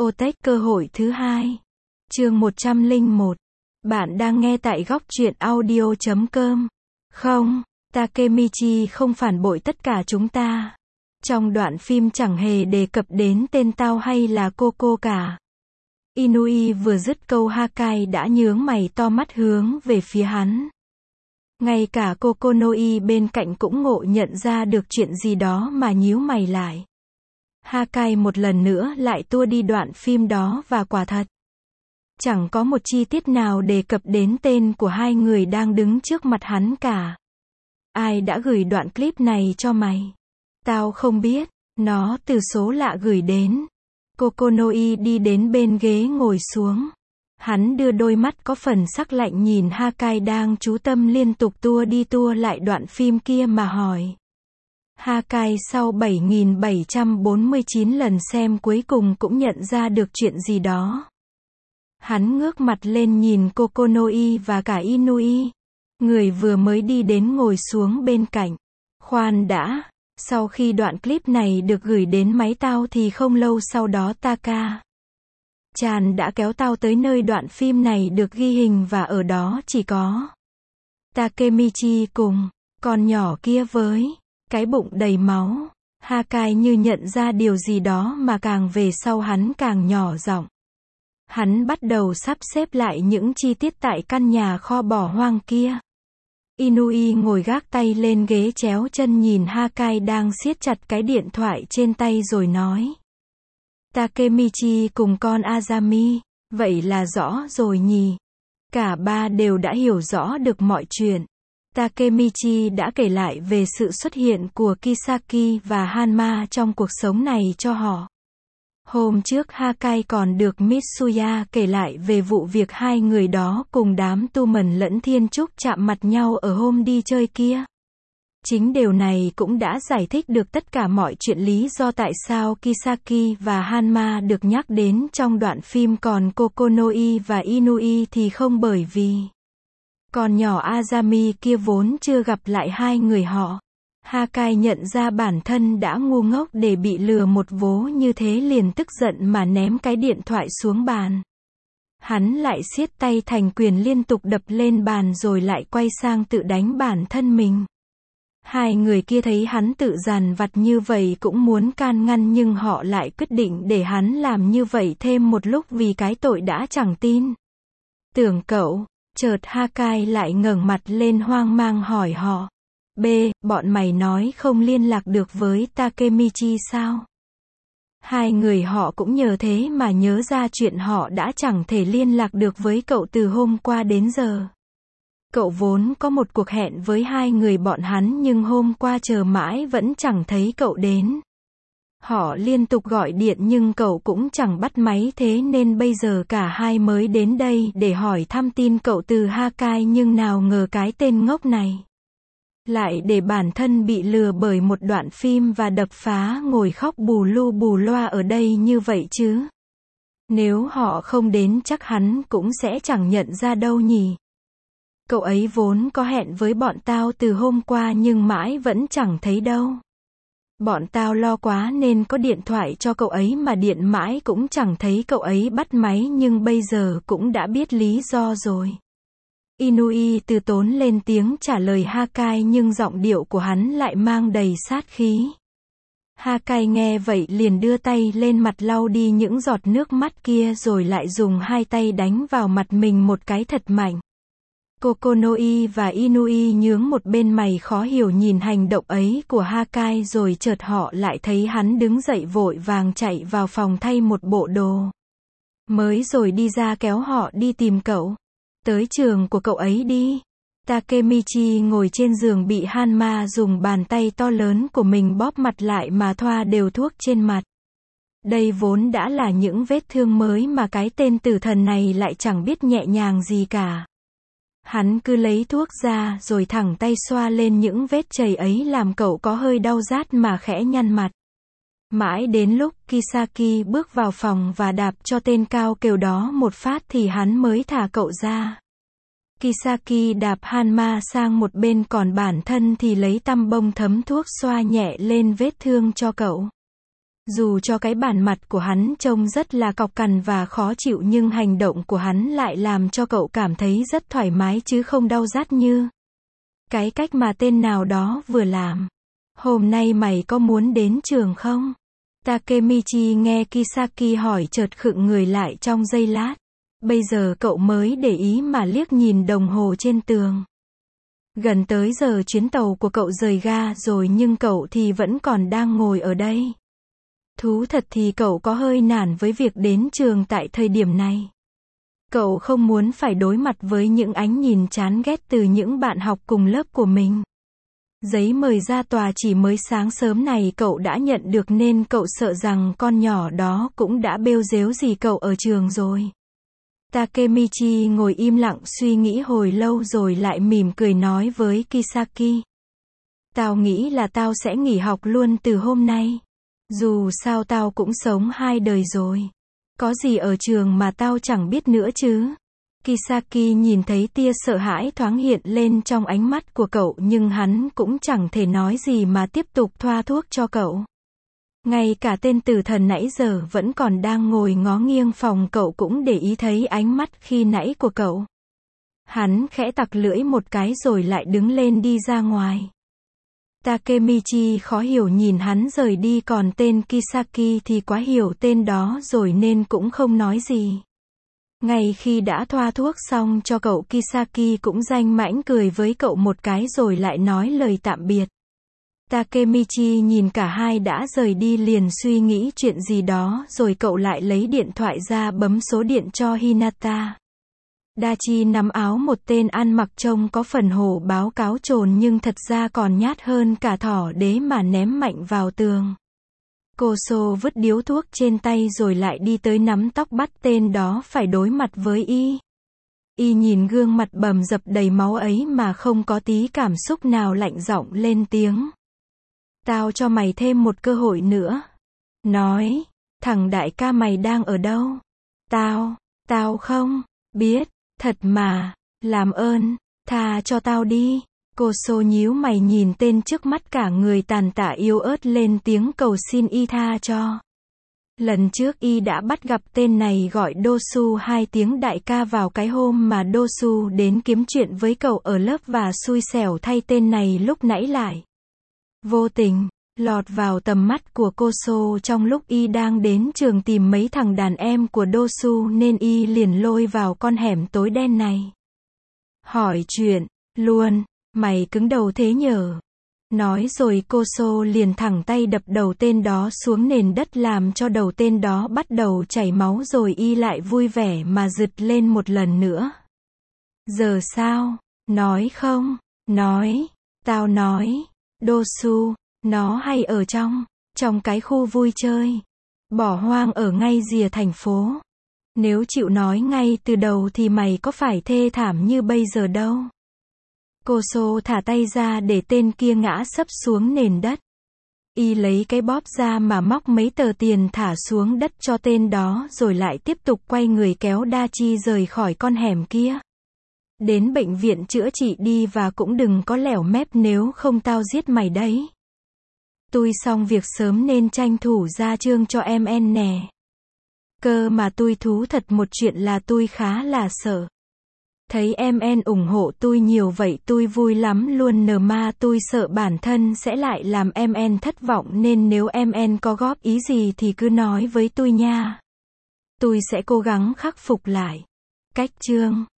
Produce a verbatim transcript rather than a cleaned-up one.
Otech cơ hội thứ hai. Chương một trăm lẻ một. Bạn đang nghe tại góc truyện audio chấm com. Không, Takemichi không phản bội tất cả chúng ta. Trong đoạn phim chẳng hề đề cập đến tên tao hay là Coco cả. Inui vừa dứt câu Hakai đã nhướng mày to mắt hướng về phía hắn. Ngay cả Kokonoi bên cạnh cũng ngộ nhận ra được chuyện gì đó mà nhíu mày lại. Hakai một lần nữa lại tua đi đoạn phim đó và quả thật, chẳng có một chi tiết nào đề cập đến tên của hai người đang đứng trước mặt hắn cả. Ai đã gửi đoạn clip này cho mày? Tao không biết, nó từ số lạ gửi đến. Kokonoi đi đến bên ghế ngồi xuống. Hắn đưa đôi mắt có phần sắc lạnh nhìn Hakai đang chú tâm liên tục tua đi tua lại đoạn phim kia mà hỏi. Hakai sau bảy nghìn bảy trăm bốn mươi chín lần xem cuối cùng cũng nhận ra được chuyện gì đó. Hắn ngước mặt lên nhìn Kokonoi và cả Inui. Người vừa mới đi đến ngồi xuống bên cạnh. Khoan đã, sau khi đoạn clip này được gửi đến máy tao thì không lâu sau đó Taka Chan đã kéo tao tới nơi đoạn phim này được ghi hình và ở đó chỉ có Takemichi cùng con nhỏ kia với cái bụng đầy máu. Hakai như nhận ra điều gì đó mà càng về sau hắn càng nhỏ giọng. Hắn bắt đầu sắp xếp lại những chi tiết tại căn nhà kho bỏ hoang kia. Inui ngồi gác tay lên ghế chéo chân nhìn Hakai đang siết chặt cái điện thoại trên tay rồi nói. Takemichi cùng con Azami, vậy là rõ rồi nhỉ? Cả ba đều đã hiểu rõ được mọi chuyện. Takemichi đã kể lại về sự xuất hiện của Kisaki và Hanma trong cuộc sống này cho họ. Hôm trước Hakai còn được Mitsuya kể lại về vụ việc hai người đó cùng đám tu mần lẫn thiên trúc chạm mặt nhau ở hôm đi chơi kia. Chính điều này cũng đã giải thích được tất cả mọi chuyện lý do tại sao Kisaki và Hanma được nhắc đến trong đoạn phim, còn Kokonoi và Inui thì không, bởi vì con nhỏ Azami kia vốn chưa gặp lại hai người họ. Hakai nhận ra bản thân đã ngu ngốc để bị lừa một vố như thế, liền tức giận mà ném cái điện thoại xuống bàn. Hắn lại siết tay thành quyền liên tục đập lên bàn rồi lại quay sang tự đánh bản thân mình. Hai người kia thấy hắn tự dằn vặt như vậy cũng muốn can ngăn, nhưng họ lại quyết định để hắn làm như vậy thêm một lúc vì cái tội đã chẳng tin. Tưởng cậu, chợt Hakai lại ngẩng mặt lên hoang mang hỏi họ. B, bọn mày nói không liên lạc được với Takemichi sao? Hai người họ cũng nhờ thế mà nhớ ra chuyện họ đã chẳng thể liên lạc được với cậu từ hôm qua đến giờ. Cậu vốn có một cuộc hẹn với hai người bọn hắn nhưng hôm qua chờ mãi vẫn chẳng thấy cậu đến. Họ liên tục gọi điện nhưng cậu cũng chẳng bắt máy, thế nên bây giờ cả hai mới đến đây để hỏi thăm tin cậu từ Hakai, nhưng nào ngờ cái tên ngốc này lại để bản thân bị lừa bởi một đoạn phim và đập phá ngồi khóc bù lu bù loa ở đây như vậy chứ. Nếu họ không đến chắc hắn cũng sẽ chẳng nhận ra đâu nhỉ. Cậu ấy vốn có hẹn với bọn tao từ hôm qua nhưng mãi vẫn chẳng thấy đâu. Bọn tao lo quá nên có điện thoại cho cậu ấy mà điện mãi cũng chẳng thấy cậu ấy bắt máy, nhưng bây giờ cũng đã biết lý do rồi. Inui từ tốn lên tiếng trả lời Hakai, nhưng giọng điệu của hắn lại mang đầy sát khí. Hakai nghe vậy liền đưa tay lên mặt lau đi những giọt nước mắt kia rồi lại dùng hai tay đánh vào mặt mình một cái thật mạnh. Kokonoi và Inui nhướng một bên mày khó hiểu nhìn hành động ấy của Hakai, rồi chợt họ lại thấy hắn đứng dậy vội vàng chạy vào phòng thay một bộ đồ mới rồi đi ra kéo họ đi tìm cậu. Tới trường của cậu ấy đi. Takemichi ngồi trên giường bị Hanma dùng bàn tay to lớn của mình bóp mặt lại mà thoa đều thuốc trên mặt. Đây vốn đã là những vết thương mới mà cái tên tử thần này lại chẳng biết nhẹ nhàng gì cả. Hắn cứ lấy thuốc ra rồi thẳng tay xoa lên những vết chảy ấy làm cậu có hơi đau rát mà khẽ nhăn mặt. Mãi đến lúc Kisaki bước vào phòng và đạp cho tên cao kêu đó một phát thì hắn mới thả cậu ra. Kisaki đạp Hanma sang một bên, còn bản thân thì lấy tăm bông thấm thuốc xoa nhẹ lên vết thương cho cậu. Dù cho cái bản mặt của hắn trông rất là cọc cằn và khó chịu nhưng hành động của hắn lại làm cho cậu cảm thấy rất thoải mái chứ không đau rát như cái cách mà tên nào đó vừa làm. Hôm nay mày có muốn đến trường không? Takemichi nghe Kisaki hỏi chợt khựng người lại trong giây lát. Bây giờ cậu mới để ý mà liếc nhìn đồng hồ trên tường. Gần tới giờ chuyến tàu của cậu rời ga rồi nhưng cậu thì vẫn còn đang ngồi ở đây. Thú thật thì cậu có hơi nản với việc đến trường tại thời điểm này. Cậu không muốn phải đối mặt với những ánh nhìn chán ghét từ những bạn học cùng lớp của mình. Giấy mời ra tòa chỉ mới sáng sớm này cậu đã nhận được nên cậu sợ rằng con nhỏ đó cũng đã bêu dếu gì cậu ở trường rồi. Takemichi ngồi im lặng suy nghĩ hồi lâu rồi lại mỉm cười nói với Kisaki. Tao nghĩ là tao sẽ nghỉ học luôn từ hôm nay. Dù sao tao cũng sống hai đời rồi. Có gì ở trường mà tao chẳng biết nữa chứ. Kisaki nhìn thấy tia sợ hãi thoáng hiện lên trong ánh mắt của cậu nhưng hắn cũng chẳng thể nói gì mà tiếp tục thoa thuốc cho cậu. Ngay cả tên tử thần nãy giờ vẫn còn đang ngồi ngó nghiêng phòng cậu cũng để ý thấy ánh mắt khi nãy của cậu. Hắn khẽ tặc lưỡi một cái rồi lại đứng lên đi ra ngoài. Takemichi khó hiểu nhìn hắn rời đi còn tên Kisaki thì quá hiểu tên đó rồi nên cũng không nói gì. Ngay khi đã thoa thuốc xong cho cậu Kisaki cũng danh mãnh cười với cậu một cái rồi lại nói lời tạm biệt. Takemichi nhìn cả hai đã rời đi liền suy nghĩ chuyện gì đó rồi cậu lại lấy điện thoại ra bấm số điện cho Hinata. Dachi nắm áo một tên ăn mặc trông có phần hổ báo cáo trồn nhưng thật ra còn nhát hơn cả thỏ đế mà ném mạnh vào tường. Koso vứt điếu thuốc trên tay rồi lại đi tới nắm tóc bắt tên đó phải đối mặt với y. Y nhìn gương mặt bầm dập đầy máu ấy mà không có tí cảm xúc nào lạnh giọng lên tiếng. Tao cho mày thêm một cơ hội nữa. Nói, thằng đại ca mày đang ở đâu? Tao, tao không biết, thật mà, làm ơn, tha cho tao đi. Koso nhíu mày nhìn tên trước mắt cả người tàn tạ yếu ớt lên tiếng cầu xin y tha cho. Lần trước y đã bắt gặp tên này gọi Dosu hai tiếng đại ca vào cái hôm mà Dosu đến kiếm chuyện với cậu ở lớp và xui xẻo thay tên này lúc nãy lại vô tình lọt vào tầm mắt của Koso trong lúc y đang đến trường tìm mấy thằng đàn em của Dosu nên y liền lôi vào con hẻm tối đen này. Hỏi chuyện luôn, mày cứng đầu thế nhở? Nói rồi Koso liền thẳng tay đập đầu tên đó xuống nền đất làm cho đầu tên đó bắt đầu chảy máu rồi y lại vui vẻ mà rực lên một lần nữa. Giờ sao? Nói không? Nói. Tao nói. Dosu, nó hay ở trong, trong cái khu vui chơi. Bỏ hoang ở ngay rìa thành phố. Nếu chịu nói ngay từ đầu thì mày có phải thê thảm như bây giờ đâu. Koso thả tay ra để tên kia ngã sấp xuống nền đất. Y lấy cái bóp ra mà móc mấy tờ tiền thả xuống đất cho tên đó rồi lại tiếp tục quay người kéo Dachi rời khỏi con hẻm kia. Đến bệnh viện chữa trị đi và cũng đừng có lẻo mép nếu không tao giết mày đấy. Tôi xong việc sớm nên tranh thủ ra chương cho em en nè. Cơ mà tôi thú thật một chuyện là tôi khá là sợ. Thấy em en ủng hộ tôi nhiều vậy tôi vui lắm luôn nờ mà tôi sợ bản thân sẽ lại làm em en thất vọng nên nếu em en có góp ý gì thì cứ nói với tôi nha. Tôi sẽ cố gắng khắc phục lại. Cách chương